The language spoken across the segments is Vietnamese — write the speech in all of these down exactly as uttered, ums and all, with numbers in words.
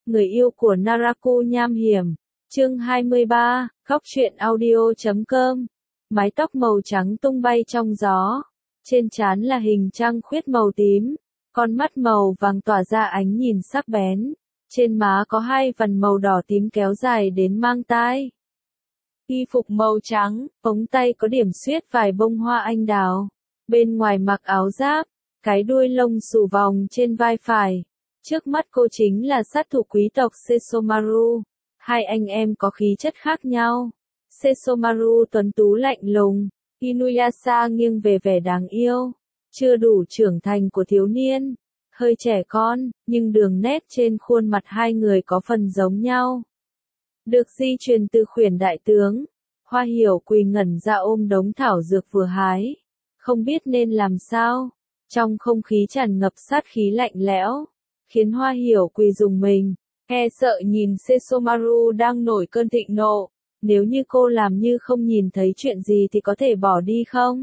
người yêu của Naraku nham hiểm. Chương hai mươi ba, Góc truyện audio chấm com. Mái tóc màu trắng tung bay trong gió. Trên trán là hình trăng khuyết màu tím. Con mắt màu vàng tỏa ra ánh nhìn sắc bén. Trên má có hai vằn màu đỏ tím kéo dài đến mang tai. Y phục màu trắng, ống tay có điểm xuyết vài bông hoa anh đào. Bên ngoài mặc áo giáp, cái đuôi lông xù vòng trên vai phải. Trước mắt cô chính là sát thủ quý tộc Sesomaru. Hai anh em có khí chất khác nhau. Sesomaru tuấn tú lạnh lùng, Inuyasha nghiêng về vẻ đáng yêu. Chưa đủ trưởng thành của thiếu niên, hơi trẻ con, nhưng đường nét trên khuôn mặt hai người có phần giống nhau. Được di truyền từ khuyển đại tướng, Hoa Hiểu quỳ ngẩn ra ôm đống thảo dược vừa hái. Không biết nên làm sao, trong không khí tràn ngập sát khí lạnh lẽo, khiến Hoa Hiểu quỳ rùng mình, e sợ nhìn Sesomaru đang nổi cơn thịnh nộ. Nếu như cô làm như không nhìn thấy chuyện gì thì có thể bỏ đi không?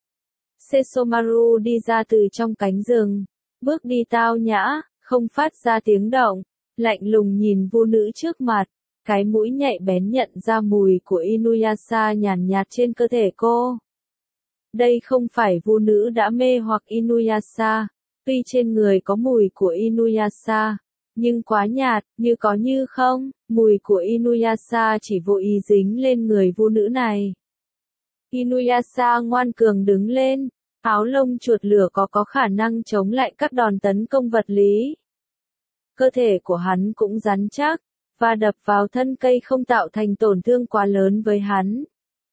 Sesomaru đi ra từ trong cánh rừng, bước đi tao nhã, không phát ra tiếng động, lạnh lùng nhìn vu nữ trước mặt. Cái mũi nhạy bén nhận ra mùi của Inuyasha nhàn nhạt trên cơ thể cô. Đây không phải vu nữ đã mê hoặc Inuyasha, tuy trên người có mùi của Inuyasha, nhưng quá nhạt, như có như không, mùi của Inuyasha chỉ vô ý dính lên người vu nữ này. Inuyasha ngoan cường đứng lên, áo lông chuột lửa có có khả năng chống lại các đòn tấn công vật lý. Cơ thể của hắn cũng rắn chắc, và đập vào thân cây không tạo thành tổn thương quá lớn với hắn.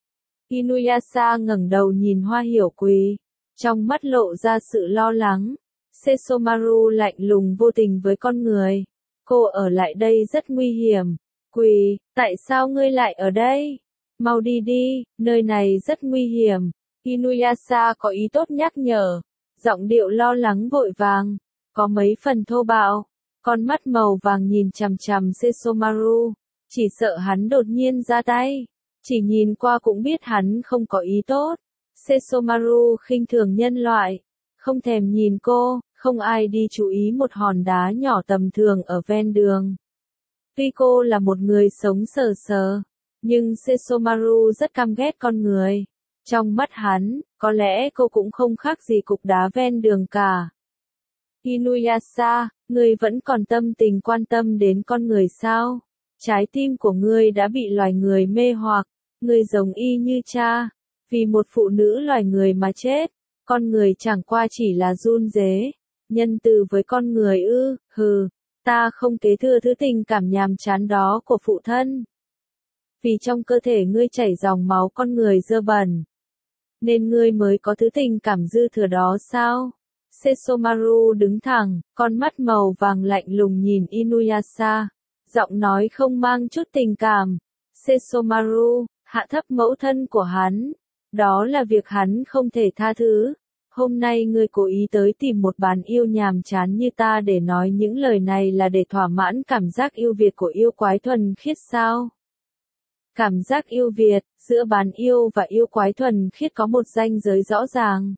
Inuyasha ngẩng đầu nhìn Hoa Hiểu quỳ, trong mắt lộ ra sự lo lắng. Sesomaru lạnh lùng vô tình với con người. Cô ở lại đây rất nguy hiểm. Quỳ, tại sao ngươi lại ở đây? Mau đi đi, nơi này rất nguy hiểm. Inuyasha có ý tốt nhắc nhở, giọng điệu lo lắng vội vàng, có mấy phần thô bạo. Con mắt màu vàng nhìn chằm chằm Sesomaru, chỉ sợ hắn đột nhiên ra tay. Chỉ nhìn qua cũng biết hắn không có ý tốt. Sesomaru khinh thường nhân loại, không thèm nhìn cô, không ai đi chú ý một hòn đá nhỏ tầm thường ở ven đường. Tuy cô là một người sống sờ sờ, nhưng Sesomaru rất căm ghét con người. Trong mắt hắn, có lẽ cô cũng không khác gì cục đá ven đường cả. Inuyasha, ngươi vẫn còn tâm tình quan tâm đến con người sao? Trái tim của ngươi đã bị loài người mê hoặc, ngươi giống y như cha, vì một phụ nữ loài người mà chết. Con người chẳng qua chỉ là run rế, nhân từ với con người ư, hừ, ta không kế thừa thứ tình cảm nhàm chán đó của phụ thân. Vì trong cơ thể ngươi chảy dòng máu con người dơ bẩn, nên ngươi mới có thứ tình cảm dư thừa đó sao? Sesomaru đứng thẳng, con mắt màu vàng lạnh lùng nhìn Inuyasha, giọng nói không mang chút tình cảm. Sesomaru, hạ thấp mẫu thân của hắn. Đó là việc hắn không thể tha thứ. Hôm nay ngươi cố ý tới tìm một bán yêu nhàm chán như ta để nói những lời này là để thỏa mãn cảm giác yêu Việt của yêu quái thuần khiết sao? Cảm giác yêu Việt, giữa bán yêu và yêu quái thuần khiết có một ranh giới rõ ràng.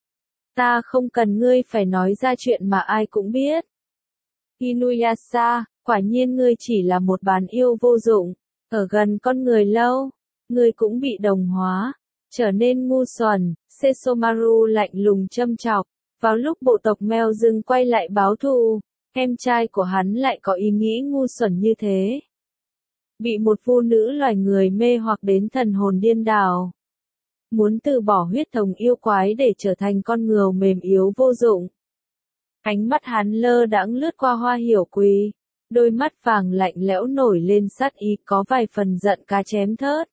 Ta không cần ngươi phải nói ra chuyện mà ai cũng biết. Inuyasha, quả nhiên ngươi chỉ là một bán yêu vô dụng, ở gần con người lâu, ngươi cũng bị đồng hóa, trở nên ngu xuẩn. Sesomaru lạnh lùng châm chọc. Vào lúc bộ tộc mèo rừng quay lại báo thù, em trai của hắn lại có ý nghĩ ngu xuẩn như thế. Bị một phụ nữ loài người mê hoặc đến thần hồn điên đảo. Muốn từ bỏ huyết thống yêu quái để trở thành con ngựa mềm yếu vô dụng. Ánh mắt hắn lơ đãng lướt qua Hoa Hiểu quỳ, đôi mắt vàng lạnh lẽo nổi lên sát ý, có vài phần giận cá chém thớt.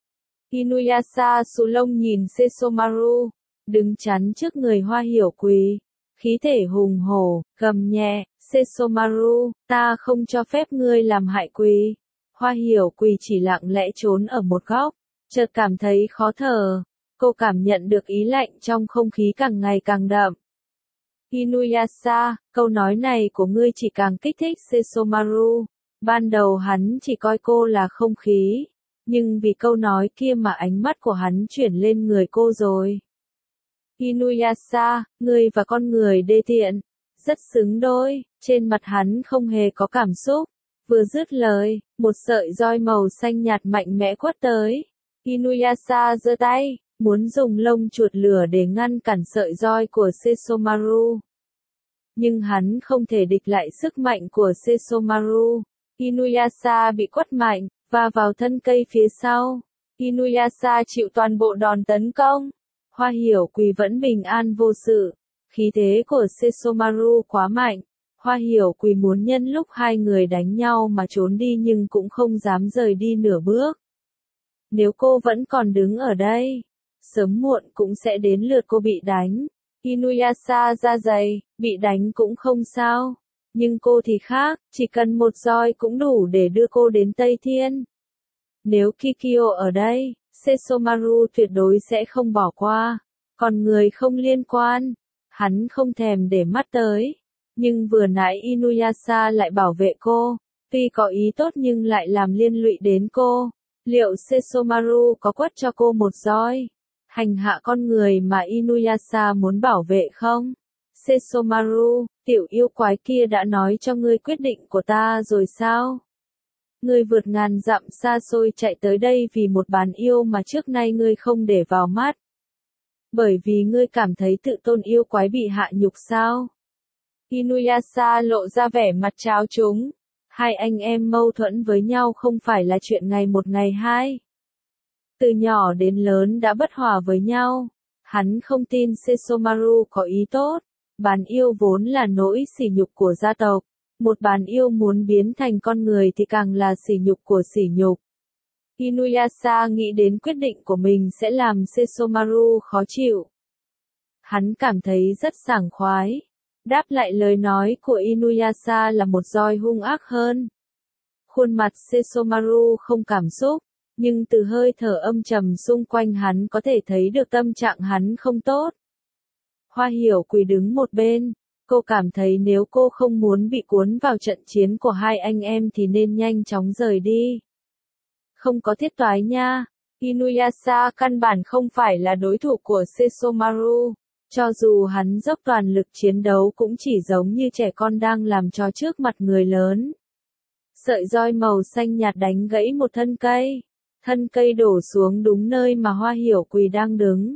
Inuyasha xù lông nhìn Sesomaru, đứng chắn trước người Hoa Hiểu quỳ, khí thể hùng hổ, gầm nhẹ, Sesomaru, ta không cho phép ngươi làm hại quỳ. Hoa Hiểu quỳ chỉ lặng lẽ trốn ở một góc, chợt cảm thấy khó thở, cô cảm nhận được ý lạnh trong không khí càng ngày càng đậm. Inuyasha, câu nói này của ngươi chỉ càng kích thích Sesomaru. Ban đầu hắn chỉ coi cô là không khí, nhưng vì câu nói kia mà ánh mắt của hắn chuyển lên người cô rồi. Inuyasha, ngươi và con người đê tiện, rất xứng đôi. Trên mặt hắn không hề có cảm xúc, Vừa dứt lời, một sợi roi màu xanh nhạt mạnh mẽ quất tới. Inuyasha giơ tay, muốn dùng lông chuột lửa để ngăn cản sợi roi của Sesomaru. Nhưng hắn không thể địch lại sức mạnh của Sesomaru. Inuyasha bị quất mạnh, và vào thân cây phía sau. Inuyasha chịu toàn bộ đòn tấn công. Hoa Hiểu Quỳ vẫn bình an vô sự. Khí thế của Sesomaru quá mạnh. Hoa Hiểu Quỳ muốn nhân lúc hai người đánh nhau mà trốn đi nhưng cũng không dám rời đi nửa bước. Nếu cô vẫn còn đứng ở đây, sớm muộn cũng sẽ đến lượt cô bị đánh. Inuyasha da dày, bị đánh cũng không sao. Nhưng cô thì khác, chỉ cần một roi cũng đủ để đưa cô đến Tây Thiên. Nếu Kikyo ở đây, Sesomaru tuyệt đối sẽ không bỏ qua. Còn người không liên quan, hắn không thèm để mắt tới. Nhưng vừa nãy Inuyasha lại bảo vệ cô, tuy có ý tốt nhưng lại làm liên lụy đến cô. Liệu Sesomaru có quất cho cô một roi, hành hạ con người mà Inuyasha muốn bảo vệ không? Sesomaru, tiểu yêu quái kia đã nói cho ngươi quyết định của ta rồi sao? Ngươi vượt ngàn dặm xa xôi chạy tới đây vì một bán yêu mà trước nay ngươi không để vào mắt. Bởi vì ngươi cảm thấy tự tôn yêu quái bị hạ nhục sao? Inuyasha lộ ra vẻ mặt tráo trúng. Hai anh em mâu thuẫn với nhau không phải là chuyện ngày một ngày hai. Từ nhỏ đến lớn đã bất hòa với nhau. Hắn không tin Sesomaru có ý tốt. Bán yêu vốn là nỗi sỉ nhục của gia tộc. Một bán yêu muốn biến thành con người thì càng là sỉ nhục của sỉ nhục. Inuyasha nghĩ đến quyết định của mình sẽ làm Sesomaru khó chịu. Hắn cảm thấy rất sảng khoái. Đáp lại lời nói của Inuyasha là một roi hung ác hơn. Khuôn mặt Sesomaru không cảm xúc, nhưng từ hơi thở âm trầm xung quanh hắn có thể thấy được tâm trạng hắn không tốt. Hoa Hiểu Quỳ đứng một bên, cô cảm thấy nếu cô không muốn bị cuốn vào trận chiến của hai anh em thì nên nhanh chóng rời đi. Không có thiết toái nha, Inuyasha căn bản không phải là đối thủ của Sesomaru. Cho dù hắn dốc toàn lực chiến đấu cũng chỉ giống như trẻ con đang làm trò trước mặt người lớn. Sợi roi màu xanh nhạt đánh gãy một thân cây. Thân cây đổ xuống đúng nơi mà Hoa Hiểu Quỳ đang đứng.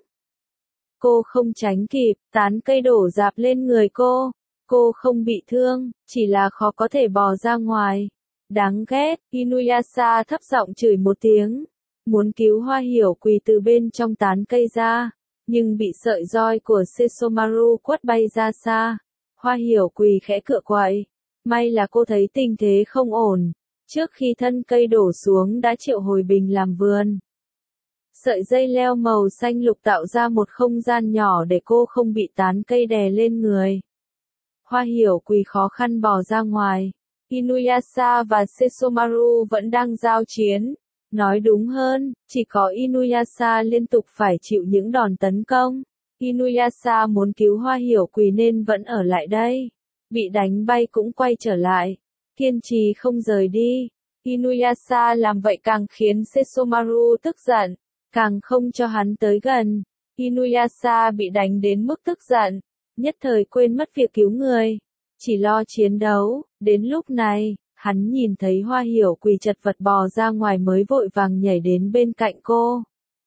Cô không tránh kịp, tán cây đổ rạp lên người cô. Cô không bị thương, chỉ là khó có thể bò ra ngoài. Đáng ghét, Inuyasha thấp giọng chửi một tiếng. Muốn cứu Hoa Hiểu Quỳ từ bên trong tán cây ra. Nhưng bị sợi roi của Sesomaru quất bay ra xa. Hoa Hiểu Quỳ khẽ cựa quậy. May là cô thấy tình thế không ổn. Trước khi thân cây đổ xuống đã triệu hồi bình làm vườn. Sợi dây leo màu xanh lục tạo ra một không gian nhỏ để cô không bị tán cây đè lên người. Hoa Hiểu Quỳ khó khăn bò ra ngoài. Inuyasha và Sesomaru vẫn đang giao chiến. Nói đúng hơn, chỉ có Inuyasha liên tục phải chịu những đòn tấn công. Inuyasha muốn cứu Hoa Hiểu Quỳ nên vẫn ở lại đây. Bị đánh bay cũng quay trở lại. Kiên trì không rời đi. Inuyasha làm vậy càng khiến Sesomaru tức giận. Càng không cho hắn tới gần. Inuyasha bị đánh đến mức tức giận. Nhất thời quên mất việc cứu người. Chỉ lo chiến đấu. Đến lúc này, hắn nhìn thấy Hoa Hiểu Quỳ chật vật bò ra ngoài mới vội vàng nhảy đến bên cạnh cô.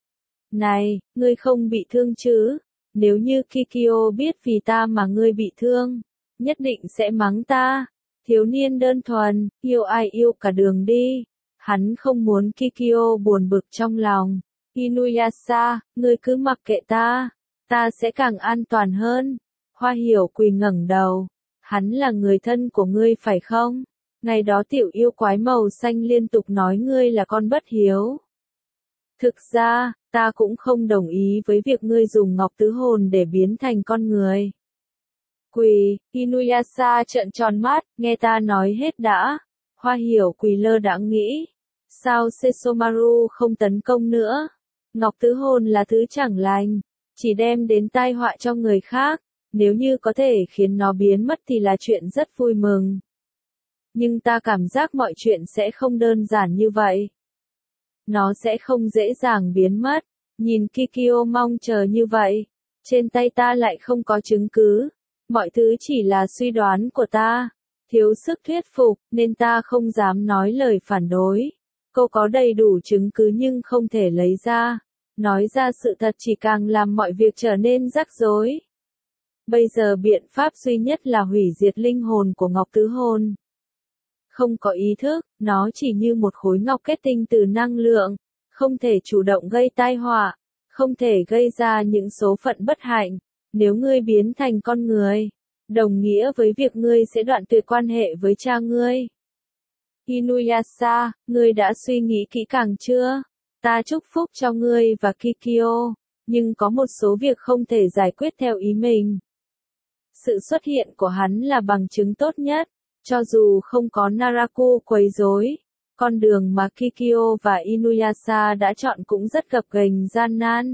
Này, ngươi không bị thương chứ? Nếu như Kikyo biết vì ta mà ngươi bị thương, nhất định sẽ mắng ta. Thiếu niên đơn thuần, yêu ai yêu cả đường đi. Hắn không muốn Kikyo buồn bực trong lòng. Inuyasha, ngươi cứ mặc kệ ta. Ta sẽ càng an toàn hơn. Hoa Hiểu Quỳ ngẩng đầu. Hắn là người thân của ngươi phải không? Ngày đó tiểu yêu quái màu xanh liên tục nói ngươi là con bất hiếu. Thực ra, ta cũng không đồng ý với việc ngươi dùng ngọc tứ hồn để biến thành con người. Quỳ, Inuyasha trợn tròn mắt, nghe ta nói hết đã. Hoa Hiểu Quỳ lơ đãng nghĩ. Sao Sesomaru không tấn công nữa? Ngọc tứ hồn là thứ chẳng lành, chỉ đem đến tai họa cho người khác. Nếu như có thể khiến nó biến mất thì là chuyện rất vui mừng. Nhưng ta cảm giác mọi chuyện sẽ không đơn giản như vậy. Nó sẽ không dễ dàng biến mất. Nhìn Kikyo mong chờ như vậy. Trên tay ta lại không có chứng cứ. Mọi thứ chỉ là suy đoán của ta. thiếu sức thuyết phục, nên ta không dám nói lời phản đối. Cô có đầy đủ chứng cứ nhưng không thể lấy ra. Nói ra sự thật chỉ càng làm mọi việc trở nên rắc rối. Bây giờ biện pháp duy nhất là hủy diệt linh hồn của Ngọc Tứ Hồn. Không có ý thức, nó chỉ như một khối ngọc kết tinh từ năng lượng, không thể chủ động gây tai họa, không thể gây ra những số phận bất hạnh. Nếu ngươi biến thành con người, đồng nghĩa với việc ngươi sẽ đoạn tuyệt quan hệ với cha ngươi. Inuyasha, ngươi đã suy nghĩ kỹ càng chưa? Ta chúc phúc cho ngươi và Kikyo, nhưng có một số việc không thể giải quyết theo ý mình. Sự xuất hiện của hắn là bằng chứng tốt nhất, cho dù không có Naraku quấy rối, con đường mà Kikyo và Inuyasha đã chọn cũng rất gập ghềnh gian nan.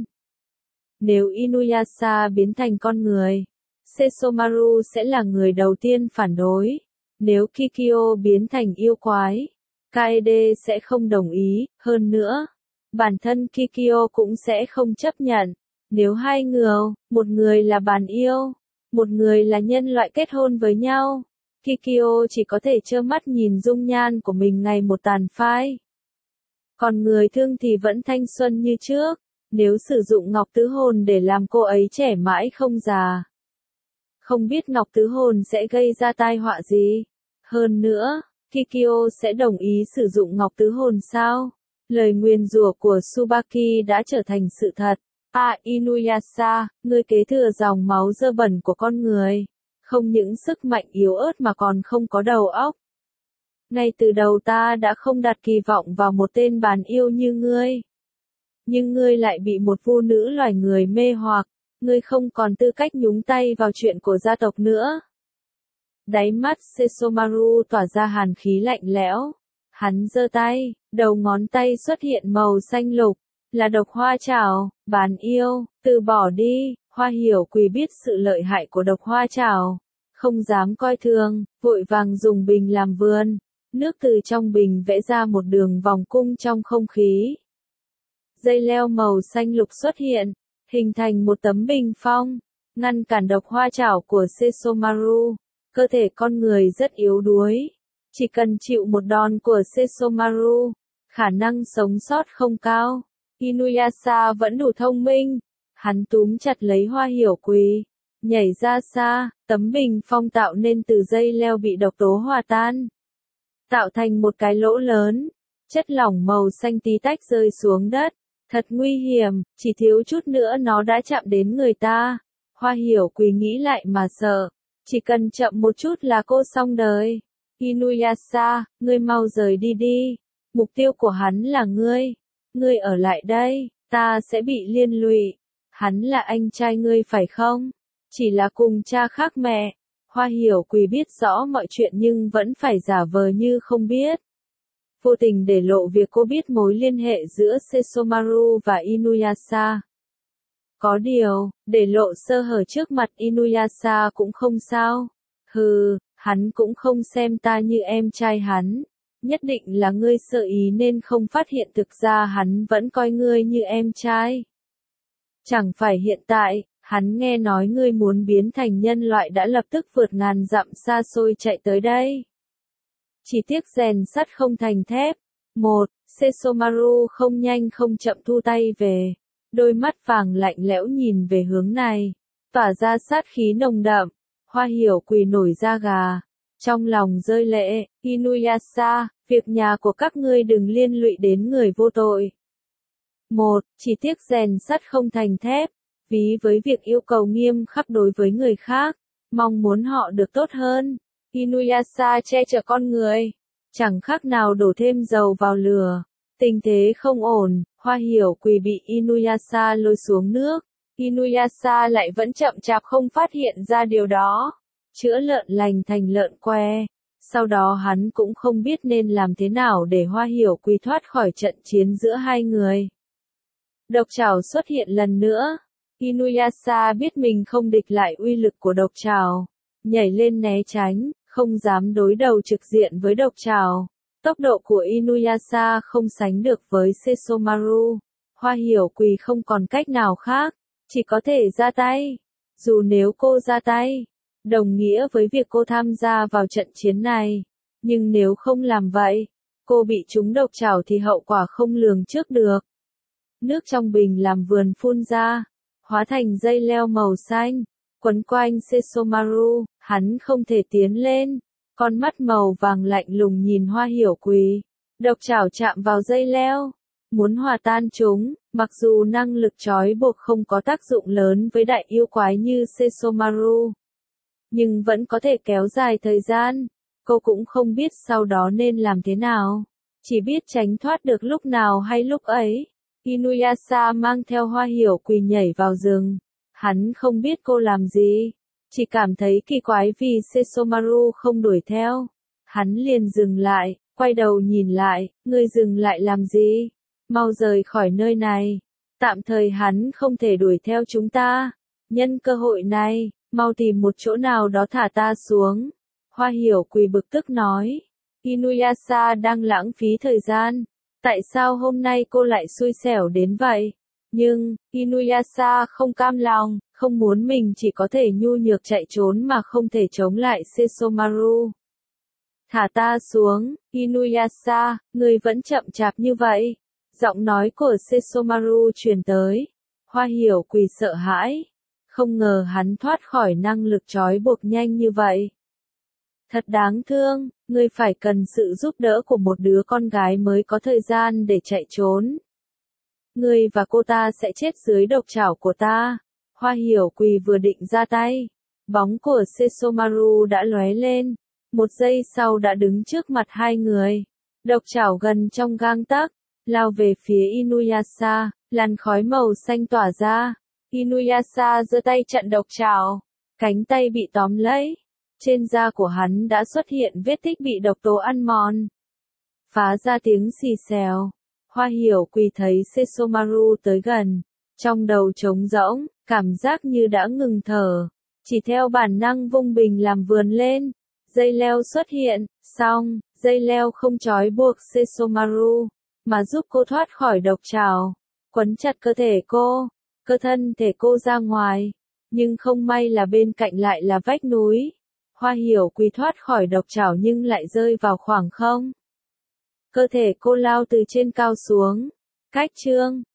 Nếu Inuyasha biến thành con người, Sesomaru sẽ là người đầu tiên phản đối. Nếu Kikyo biến thành yêu quái, Kaede sẽ không đồng ý, hơn nữa, bản thân Kikyo cũng sẽ không chấp nhận. Nếu hai người, một người là bàn yêu, một người là nhân loại kết hôn với nhau, Kikyo chỉ có thể trơ mắt nhìn dung nhan của mình ngày một tàn phai. Còn người thương thì vẫn thanh xuân như trước, nếu sử dụng Ngọc Tứ Hồn để làm cô ấy trẻ mãi không già. Không biết Ngọc Tứ Hồn sẽ gây ra tai họa gì. Hơn nữa, Kikyo sẽ đồng ý sử dụng Ngọc Tứ Hồn sao? Lời nguyền rủa của Tsubaki đã trở thành sự thật. À Inuyasha, ngươi kế thừa dòng máu dơ bẩn của con người. Không những sức mạnh yếu ớt mà còn không có đầu óc. Ngay từ đầu ta đã không đặt kỳ vọng vào một tên bàn yêu như ngươi. Nhưng ngươi lại bị một vu nữ loài người mê hoặc. Ngươi không còn tư cách nhúng tay vào chuyện của gia tộc nữa. Đáy mắt Sesomaru tỏa ra hàn khí lạnh lẽo. Hắn giơ tay, đầu ngón tay xuất hiện màu xanh lục, là độc hoa trảo. Bán yêu, từ bỏ đi. Hoa Hiểu Quỳ biết sự lợi hại của độc hoa trảo, không dám coi thường, vội vàng dùng bình làm vườn. Nước từ trong bình vẽ ra một đường vòng cung trong không khí. Dây leo màu xanh lục xuất hiện, hình thành một tấm bình phong, ngăn cản độc hoa trảo của Sesomaru. Cơ thể con người rất yếu đuối, chỉ cần chịu một đòn của Sesomaru, khả năng sống sót không cao. Inuyasha vẫn đủ thông minh, hắn túm chặt lấy Hoa Hiểu Quỳ, nhảy ra xa, tấm bình phong tạo nên từ dây leo bị độc tố hòa tan, tạo thành một cái lỗ lớn, chất lỏng màu xanh tí tách rơi xuống đất. Thật nguy hiểm, chỉ thiếu chút nữa nó đã chạm đến người ta. Hoa Hiểu Quỳ nghĩ lại mà sợ, chỉ cần chậm một chút là cô xong đời. Inuyasha, ngươi mau rời đi đi, mục tiêu của hắn là ngươi. Ngươi ở lại đây, ta sẽ bị liên lụy. Hắn là anh trai ngươi phải không? Chỉ là cùng cha khác mẹ. Hoa Hiểu Quỳ biết rõ mọi chuyện nhưng vẫn phải giả vờ như không biết. Vô tình để lộ việc cô biết mối liên hệ giữa Sesomaru và Inuyasha. Có điều, để lộ sơ hở trước mặt Inuyasha cũng không sao. Hừ, hắn cũng không xem ta như em trai hắn. Nhất định là ngươi sợ ý nên không phát hiện thực ra hắn vẫn coi ngươi như em trai. Chẳng phải hiện tại, hắn nghe nói ngươi muốn biến thành nhân loại đã lập tức vượt ngàn dặm xa xôi chạy tới đây. Chỉ tiếc rèn sắt không thành thép. Một, Sesomaru không nhanh không chậm thu tay về. Đôi mắt vàng lạnh lẽo nhìn về hướng này, tỏa ra sát khí nồng đậm. Hoa Hiểu Quỳ nổi da gà, trong lòng rơi lệ. Inuyasha, việc nhà của các ngươi đừng liên lụy đến người vô tội. Một, chỉ tiếc rèn sắt không thành thép. Ví với việc yêu cầu nghiêm khắc đối với người khác, mong muốn họ được tốt hơn. Inuyasha che chở con người, chẳng khác nào đổ thêm dầu vào lửa. Tình thế không ổn, Hoa Hiểu Quỳ bị Inuyasha lôi xuống nước. Inuyasha lại vẫn chậm chạp không phát hiện ra điều đó. Chữa lợn lành thành lợn que. Sau đó hắn cũng không biết nên làm thế nào để Hoa Hiểu Quỳ thoát khỏi trận chiến giữa hai người. Độc trảo xuất hiện lần nữa. Inuyasha biết mình không địch lại uy lực của độc trảo, nhảy lên né tránh, không dám đối đầu trực diện với độc trảo. Tốc độ của Inuyasha không sánh được với Sesomaru. Hoa Hiểu Quỳ không còn cách nào khác, chỉ có thể ra tay. Dù nếu cô ra tay, đồng nghĩa với việc cô tham gia vào trận chiến này. Nhưng nếu không làm vậy, cô bị trúng độc trảo thì hậu quả không lường trước được. Nước trong bình làm vườn phun ra, hóa thành dây leo màu xanh, quấn quanh Sesomaru, hắn không thể tiến lên, con mắt màu vàng lạnh lùng nhìn Hoa Hiểu Quỳ. Độc trảo chạm vào dây leo, muốn hòa tan chúng, mặc dù năng lực trói buộc không có tác dụng lớn với đại yêu quái như Sesomaru, nhưng vẫn có thể kéo dài thời gian. Cô cũng không biết sau đó nên làm thế nào, chỉ biết tránh thoát được lúc nào hay lúc ấy. Inuyasha mang theo Hoa Hiểu Quỳ nhảy vào rừng. Hắn không biết cô làm gì, chỉ cảm thấy kỳ quái vì Sesomaru không đuổi theo. Hắn liền dừng lại, quay đầu nhìn lại, ngươi dừng lại làm gì? Mau rời khỏi nơi này. Tạm thời hắn không thể đuổi theo chúng ta. Nhân cơ hội này, mau tìm một chỗ nào đó thả ta xuống. Hoa Hiểu Quỳ bực tức nói. Inuyasha đang lãng phí thời gian. Tại sao hôm nay cô lại xui xẻo đến vậy? Nhưng, Inuyasha không cam lòng, không muốn mình chỉ có thể nhu nhược chạy trốn mà không thể chống lại Sesomaru. Thả ta xuống, Inuyasha, ngươi vẫn chậm chạp như vậy. Giọng nói của Sesomaru truyền tới. Hoa Hiểu Quỳ sợ hãi. Không ngờ hắn thoát khỏi năng lực trói buộc nhanh như vậy. Thật đáng thương, ngươi phải cần sự giúp đỡ của một đứa con gái mới có thời gian để chạy trốn. Ngươi và cô ta sẽ chết dưới độc trảo của ta. Hoa Hiểu Quỳ vừa định ra tay, bóng của Sesomaru đã lóe lên, một giây sau đã đứng trước mặt hai người. Độc trảo gần trong gang tấc, lao về phía Inuyasha, làn khói màu xanh tỏa ra. Inuyasha giơ tay chặn độc trảo, cánh tay bị tóm lấy. Trên da của hắn đã xuất hiện vết tích bị độc tố ăn mòn. Phá ra tiếng xì xèo. Hoa Hiểu Quỳ thấy Sesomaru tới gần. Trong đầu trống rỗng, cảm giác như đã ngừng thở. Chỉ theo bản năng vung bình làm vườn lên. Dây leo xuất hiện, xong, dây leo không trói buộc Sesomaru, mà giúp cô thoát khỏi độc trảo. Quấn chặt cơ thể cô, cơ thân thể cô ra ngoài. Nhưng không may là bên cạnh lại là vách núi. Hoa Hiểu Quỳ thoát khỏi độc trảo nhưng lại rơi vào khoảng không. Cơ thể cô lao từ trên cao xuống. Cách chương